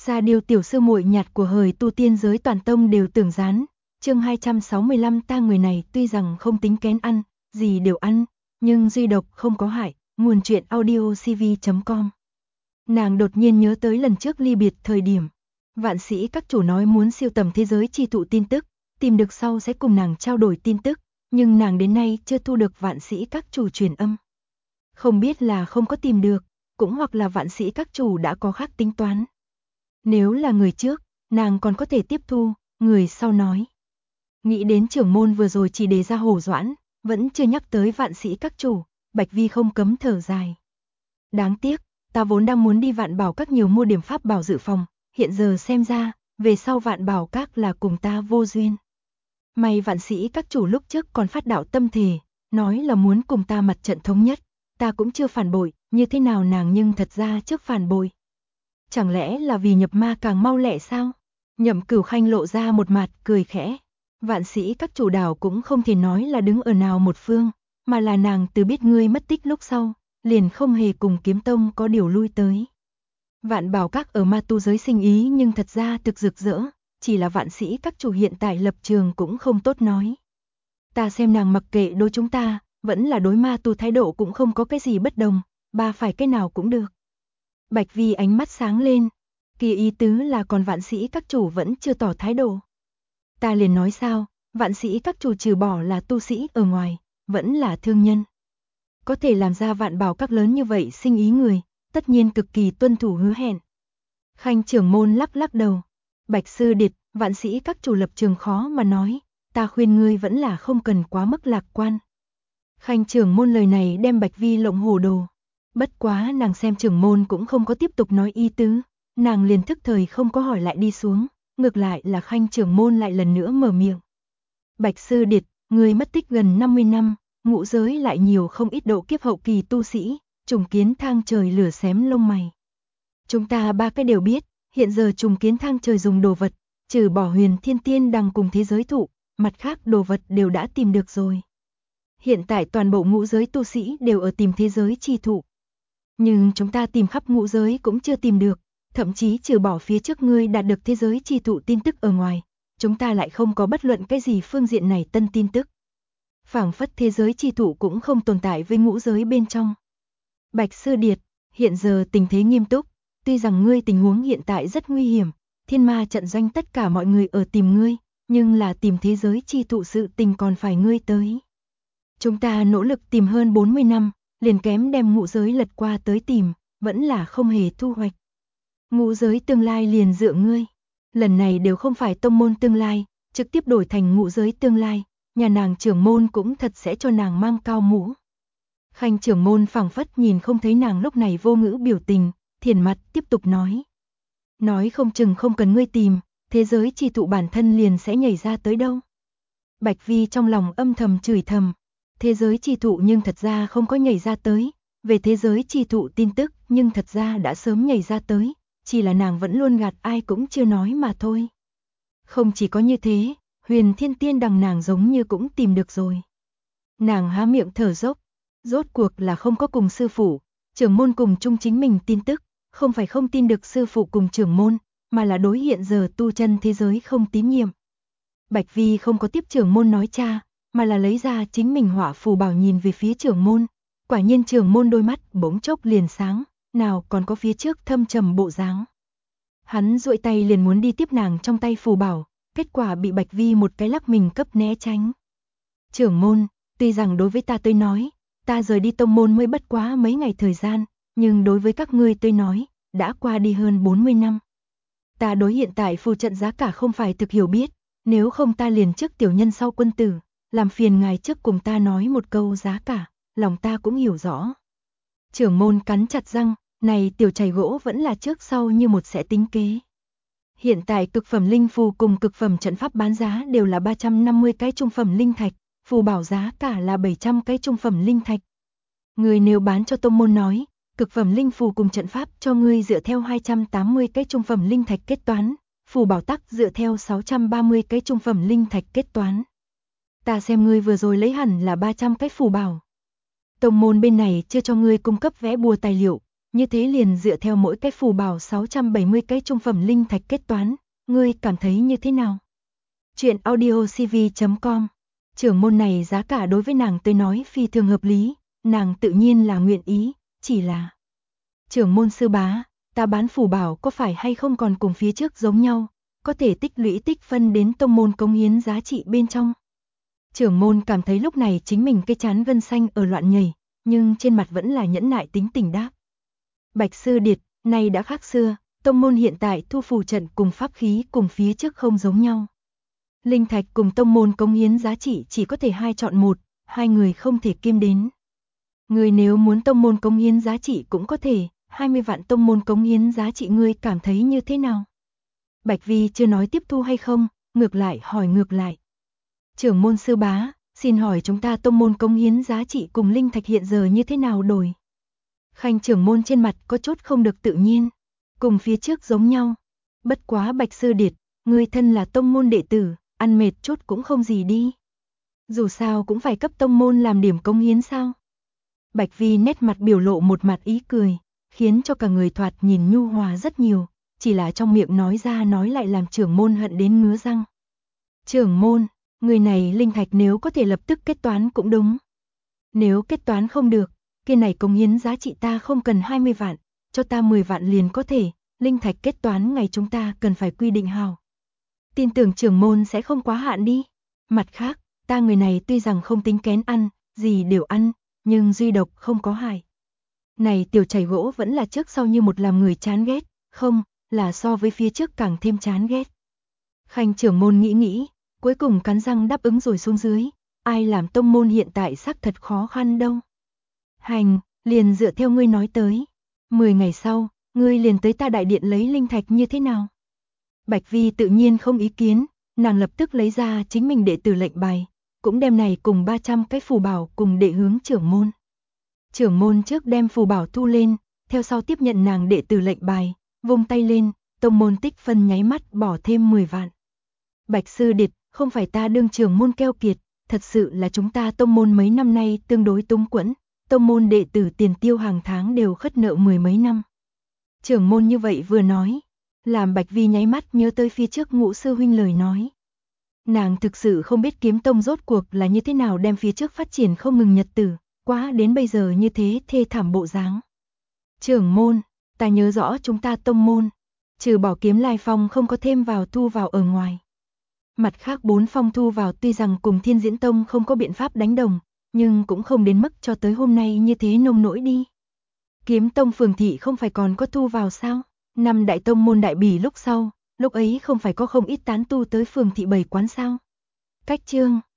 Sa Điêu tiểu sư muội nhạt của hời tu tiên giới toàn tông đều tưởng gián. Chương 265 ta người này tuy rằng không tính kén ăn, gì đều ăn, nhưng duy độc không có hại. Nguồn truyện audio cv.com. Nàng đột nhiên nhớ tới lần trước ly biệt thời điểm. Vạn sĩ các chủ nói muốn siêu tầm thế giới chi thụ tin tức, tìm được sau sẽ cùng nàng trao đổi tin tức, nhưng nàng đến nay chưa thu được vạn sĩ các chủ truyền âm. Không biết là không có tìm được, cũng hoặc là vạn sĩ các chủ đã có khác tính toán. Nếu là người trước, nàng còn có thể tiếp thu, người sau nói. Nghĩ đến trưởng môn vừa rồi chỉ đề ra Hổ Doãn, vẫn chưa nhắc tới vạn sĩ các chủ, Bạch Vi không cấm thở dài. Đáng tiếc, ta vốn đang muốn đi Vạn Bảo Các nhiều mua điểm pháp bảo dự phòng, hiện giờ xem ra, về sau Vạn Bảo Các là cùng ta vô duyên. May vạn sĩ các chủ lúc trước còn phát đạo tâm thề, nói là muốn cùng ta mặt trận thống nhất, ta cũng chưa phản bội, như thế nào nàng nhưng thật ra trước phản bội. Chẳng lẽ là vì nhập ma càng mau lẹ sao? Nhậm Cửu Khanh lộ ra một mặt cười khẽ. Vạn sĩ các chủ đảo cũng không thể nói là đứng ở nào một phương, mà là nàng từ biết ngươi mất tích lúc sau, liền không hề cùng kiếm tông có điều lui tới. Vạn Bảo Các ở ma tu giới sinh ý nhưng thật ra thực rực rỡ, chỉ là vạn sĩ các chủ hiện tại lập trường cũng không tốt nói. Ta xem nàng mặc kệ đối chúng ta, vẫn là đối ma tu thái độ cũng không có cái gì bất đồng, ba phải cái nào cũng được. Bạch Vi ánh mắt sáng lên, kỳ ý tứ là còn vạn sĩ các chủ vẫn chưa tỏ thái độ. Ta liền nói sao, vạn sĩ các chủ trừ bỏ là tu sĩ ở ngoài, vẫn là thương nhân. Có thể làm ra Vạn Bảo Các lớn như vậy sinh ý người, tất nhiên cực kỳ tuân thủ hứa hẹn. Khanh trưởng môn lắc lắc đầu. Bạch sư điệt, vạn sĩ các chủ lập trường khó mà nói, ta khuyên ngươi vẫn là không cần quá mức lạc quan. Khanh trưởng môn lời này đem Bạch Vi lộng hồ đồ. Bất quá nàng xem trưởng môn cũng không có tiếp tục nói ý tứ, nàng liền thức thời không có hỏi lại đi xuống, ngược lại là Khanh trưởng môn lại lần nữa mở miệng. Bạch sư điệt, ngươi mất tích gần 50 năm, ngũ giới lại nhiều không ít độ kiếp hậu kỳ tu sĩ, trùng kiến thang trời lửa xém lông mày. Chúng ta ba cái đều biết, hiện giờ trùng kiến thang trời dùng đồ vật, trừ bỏ huyền thiên tiên đằng cùng thế giới thụ, mặt khác đồ vật đều đã tìm được rồi. Hiện tại toàn bộ ngũ giới tu sĩ đều ở tìm thế giới chi thụ. Nhưng chúng ta tìm khắp ngũ giới cũng chưa tìm được, thậm chí trừ bỏ phía trước ngươi đạt được thế giới chi thụ tin tức ở ngoài, chúng ta lại không có bất luận cái gì phương diện này tân tin tức. Phảng phất thế giới chi thụ cũng không tồn tại với ngũ giới bên trong. Bạch sư điệt, hiện giờ tình thế nghiêm túc, tuy rằng ngươi tình huống hiện tại rất nguy hiểm, thiên ma trận doanh tất cả mọi người ở tìm ngươi, nhưng là tìm thế giới chi thụ sự tình còn phải ngươi tới. Chúng ta nỗ lực tìm hơn 40 năm, liền kém đem ngũ giới lật qua tới tìm, vẫn là không hề thu hoạch. Ngũ giới tương lai liền dựa ngươi, lần này đều không phải tông môn tương lai, trực tiếp đổi thành ngũ giới tương lai, nhà nàng trưởng môn cũng thật sẽ cho nàng mang cao mũ. Khanh trưởng môn phảng phất nhìn không thấy nàng lúc này vô ngữ biểu tình, thiền mặt tiếp tục nói. Nói không chừng không cần ngươi tìm, thế giới chi thụ bản thân liền sẽ nhảy ra tới đâu. Bạch Vi trong lòng âm thầm chửi thầm, thế giới chi thụ nhưng thật ra không có nhảy ra tới, về thế giới chi thụ tin tức nhưng thật ra đã sớm nhảy ra tới, chỉ là nàng vẫn luôn gạt ai cũng chưa nói mà thôi. Không chỉ có như thế, huyền thiên tiên đằng nàng giống như cũng tìm được rồi. Nàng há miệng thở dốc, rốt cuộc là không có cùng sư phụ, trưởng môn cùng chung chính mình tin tức, không phải không tin được sư phụ cùng trưởng môn, mà là đối hiện giờ tu chân thế giới không tín nhiệm. Bạch Vi không có tiếp trưởng môn nói cha, mà là lấy ra chính mình hỏa phù bảo nhìn về phía trưởng môn. Quả nhiên trưởng môn đôi mắt bỗng chốc liền sáng, nào còn có phía trước thâm trầm bộ dáng. Hắn duỗi tay liền muốn đi tiếp nàng trong tay phù bảo, kết quả bị Bạch Vi một cái lắc mình cấp né tránh. Trưởng môn, tuy rằng đối với ta tôi nói, ta rời đi tông môn mới bất quá mấy ngày thời gian, nhưng đối với các ngươi tôi nói, đã qua đi hơn 40 năm. Ta đối hiện tại phù trận giá cả không phải thực hiểu biết, nếu không ta liền trước tiểu nhân sau quân tử, làm phiền ngài trước cùng ta nói một câu giá cả, lòng ta cũng hiểu rõ. Trưởng môn cắn chặt răng, này tiểu chày gỗ vẫn là trước sau như một sẽ tính kế. Hiện tại cực phẩm linh phù cùng cực phẩm trận pháp bán giá đều là 350 cái trung phẩm linh thạch, phù bảo giá cả là 700 cái trung phẩm linh thạch. Người nếu bán cho tông môn nói, cực phẩm linh phù cùng trận pháp cho ngươi dựa theo 280 cái trung phẩm linh thạch kết toán, phù bảo tắc dựa theo 630 cái trung phẩm linh thạch kết toán. Ta xem ngươi vừa rồi lấy hẳn là 300 cái phù bảo. Tông môn bên này chưa cho ngươi cung cấp vẽ bùa tài liệu, như thế liền dựa theo mỗi cái phù bảo 670 cái trung phẩm linh thạch kết toán, ngươi cảm thấy như thế nào? Chuyện audiocv.com. Trưởng môn này giá cả đối với nàng tới nói phi thường hợp lý, nàng tự nhiên là nguyện ý, chỉ là trưởng môn sư bá, ta bán phù bảo có phải hay không còn cùng phía trước giống nhau, có thể tích lũy tích phân đến tông môn cống hiến giá trị bên trong. Trưởng môn cảm thấy lúc này chính mình cái chán gân xanh ở loạn nhảy, nhưng trên mặt vẫn là nhẫn nại tính tình đáp. Bạch sư điệt, nay đã khác xưa, tông môn hiện tại thu phù trận cùng pháp khí cùng phía trước không giống nhau. Linh thạch cùng tông môn cống hiến giá trị chỉ có thể hai chọn một, hai người không thể kiêm đến. Người nếu muốn tông môn cống hiến giá trị cũng có thể, 20 vạn tông môn cống hiến giá trị ngươi cảm thấy như thế nào? Bạch Vi chưa nói tiếp thu hay không, ngược lại hỏi ngược lại. Trưởng môn sư bá, xin hỏi chúng ta tông môn cống hiến giá trị cùng linh thạch hiện giờ như thế nào đổi? Khanh trưởng môn trên mặt có chút không được tự nhiên, cùng phía trước giống nhau. Bất quá Bạch sư điệt, ngươi thân là tông môn đệ tử, ăn mệt chút cũng không gì đi. Dù sao cũng phải cấp tông môn làm điểm cống hiến sao? Bạch Vi nét mặt biểu lộ một mặt ý cười, khiến cho cả người thoạt nhìn nhu hòa rất nhiều, chỉ là trong miệng nói ra nói lại làm trưởng môn hận đến ngứa răng. Trưởng môn, người này linh thạch nếu có thể lập tức kết toán cũng đúng. Nếu kết toán không được, kia này cống hiến giá trị ta không cần 20 vạn, cho ta 10 vạn liền có thể, linh thạch kết toán ngày chúng ta cần phải quy định hào. Tin tưởng trưởng môn sẽ không quá hạn đi. Mặt khác, ta người này tuy rằng không tính kén ăn, gì đều ăn, nhưng duy độc không có hại. Này tiểu chảy gỗ vẫn là trước sau như một làm người chán ghét, không, là so với phía trước càng thêm chán ghét. Khanh trưởng môn nghĩ, cuối cùng cắn răng đáp ứng rồi xuống dưới, ai làm tông môn hiện tại xác thật khó khăn đâu. Hành, liền dựa theo ngươi nói tới. 10 ngày sau, ngươi liền tới ta đại điện lấy linh thạch như thế nào? Bạch Vi tự nhiên không ý kiến, nàng lập tức lấy ra chính mình đệ tử lệnh bài, cũng đem này cùng 300 cái phù bảo cùng đệ hướng trưởng môn. Trưởng môn trước đem phù bảo thu lên, theo sau tiếp nhận nàng đệ tử lệnh bài, vung tay lên, tông môn tích phân nháy mắt bỏ thêm 10 vạn. Bạch sư điệt, không phải ta đương trưởng môn keo kiệt, thật sự là chúng ta tông môn mấy năm nay tương đối túng quẫn, tông môn đệ tử tiền tiêu hàng tháng đều khất nợ 10 mấy năm. Trưởng môn như vậy vừa nói, làm Bạch Vi nháy mắt nhớ tới phía trước Ngũ sư huynh lời nói. Nàng thực sự không biết kiếm tông rốt cuộc là như thế nào đem phía trước phát triển không ngừng nhật tử, quá đến bây giờ như thế thê thảm bộ dáng. Trưởng môn, ta nhớ rõ chúng ta tông môn, trừ bỏ kiếm lai phong không có thêm vào thu vào ở ngoài. Mặt khác 4 phong thu vào tuy rằng cùng Thiên Diễn Tông không có biện pháp đánh đồng, nhưng cũng không đến mức cho tới hôm nay như thế nông nỗi đi. Kiếm tông phường thị không phải còn có thu vào sao? Năm đại tông môn đại bỉ lúc sau, lúc ấy không phải có không ít tán tu tới phường thị bày quán sao? Cách chương